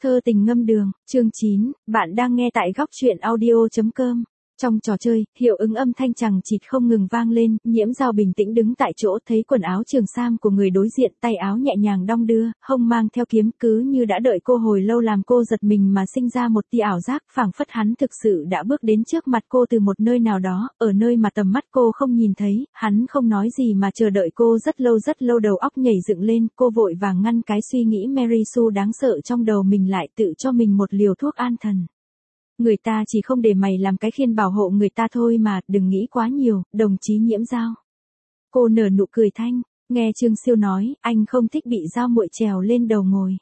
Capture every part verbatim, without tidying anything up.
Thơ tình ngâm đường, chương chín, bạn đang nghe tại góc truyện audio chấm com. Trong trò chơi, hiệu ứng âm thanh chằng chịt không ngừng vang lên, Nhiễm Dao bình tĩnh đứng tại chỗ, thấy quần áo trường sam của người đối diện, tay áo nhẹ nhàng đong đưa, hông mang theo kiếm, cứ như đã đợi cô hồi lâu làm cô giật mình mà sinh ra một tia ảo giác, phảng phất hắn thực sự đã bước đến trước mặt cô từ một nơi nào đó, ở nơi mà tầm mắt cô không nhìn thấy, hắn không nói gì mà chờ đợi cô rất lâu rất lâu. Đầu óc nhảy dựng lên, cô vội vàng ngăn cái suy nghĩ Mary Sue đáng sợ trong đầu mình lại, tự cho mình một liều thuốc an thần. Người ta chỉ không để mày làm cái khiên bảo hộ người ta thôi mà, đừng nghĩ quá nhiều, đồng chí Nhiễm Dao. Cô nở nụ cười thanh, nghe Trương Siêu nói, anh không thích bị dao muội trèo lên đầu ngồi.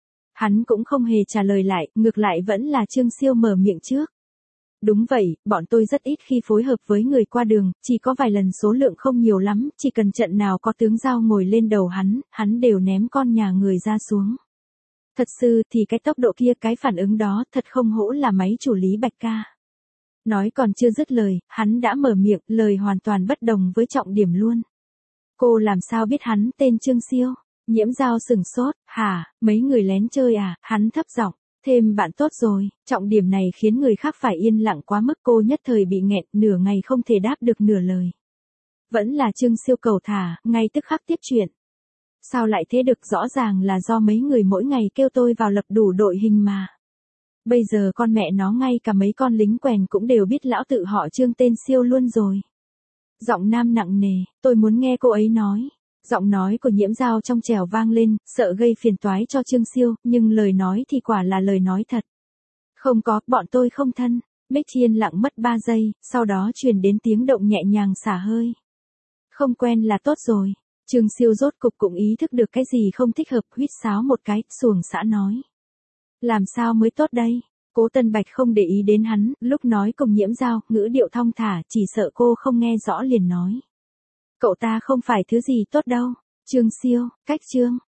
Hắn cũng không hề trả lời lại, ngược lại vẫn là Trương Siêu mở miệng trước. Đúng vậy, bọn tôi rất ít khi phối hợp với người qua đường, chỉ có vài lần, số lượng không nhiều lắm, chỉ cần trận nào có tướng dao ngồi lên đầu hắn, hắn đều ném con nhà người ra xuống. Thật sự thì cái tốc độ kia, cái phản ứng đó, thật không hổ là máy chủ Lý Bạch ca. Nói còn chưa dứt lời, hắn đã mở miệng, lời hoàn toàn bất đồng với trọng điểm luôn. Cô làm sao biết hắn tên Trương Siêu? Nhiễm Dao sừng sốt, hả, mấy người lén chơi à? Hắn thấp giọng, thêm bạn tốt rồi. Trọng điểm này khiến người khác phải yên lặng quá mức, cô nhất thời bị nghẹn, nửa ngày không thể đáp được nửa lời. Vẫn là Trương Siêu cầu thả, ngay tức khắc tiếp chuyện. Sao lại thế được, rõ ràng là do mấy người mỗi ngày kêu tôi vào lập đủ đội hình mà. Bây giờ con mẹ nó ngay cả mấy con lính quèn cũng đều biết lão tự họ Trương tên Siêu luôn rồi. Giọng nam nặng nề, tôi muốn nghe cô ấy nói. Giọng nói của Nhiễm Dao trong trẻo vang lên, sợ gây phiền toái cho Trương Siêu, nhưng lời nói thì quả là lời nói thật. Không có, bọn tôi không thân. Mic yên lặng mất ba giây, sau đó truyền đến tiếng động nhẹ nhàng xả hơi. Không quen là tốt rồi. Trương Siêu rốt cục cũng ý thức được cái gì không thích hợp, huýt sáo một cái, xuồng xã nói. Làm sao mới tốt đây? Cố Tân Bạch không để ý đến hắn, lúc nói cùng Nhiễm Dao, ngữ điệu thong thả, chỉ sợ cô không nghe rõ liền nói. Cậu ta không phải thứ gì tốt đâu. Trương Siêu, cách Trương,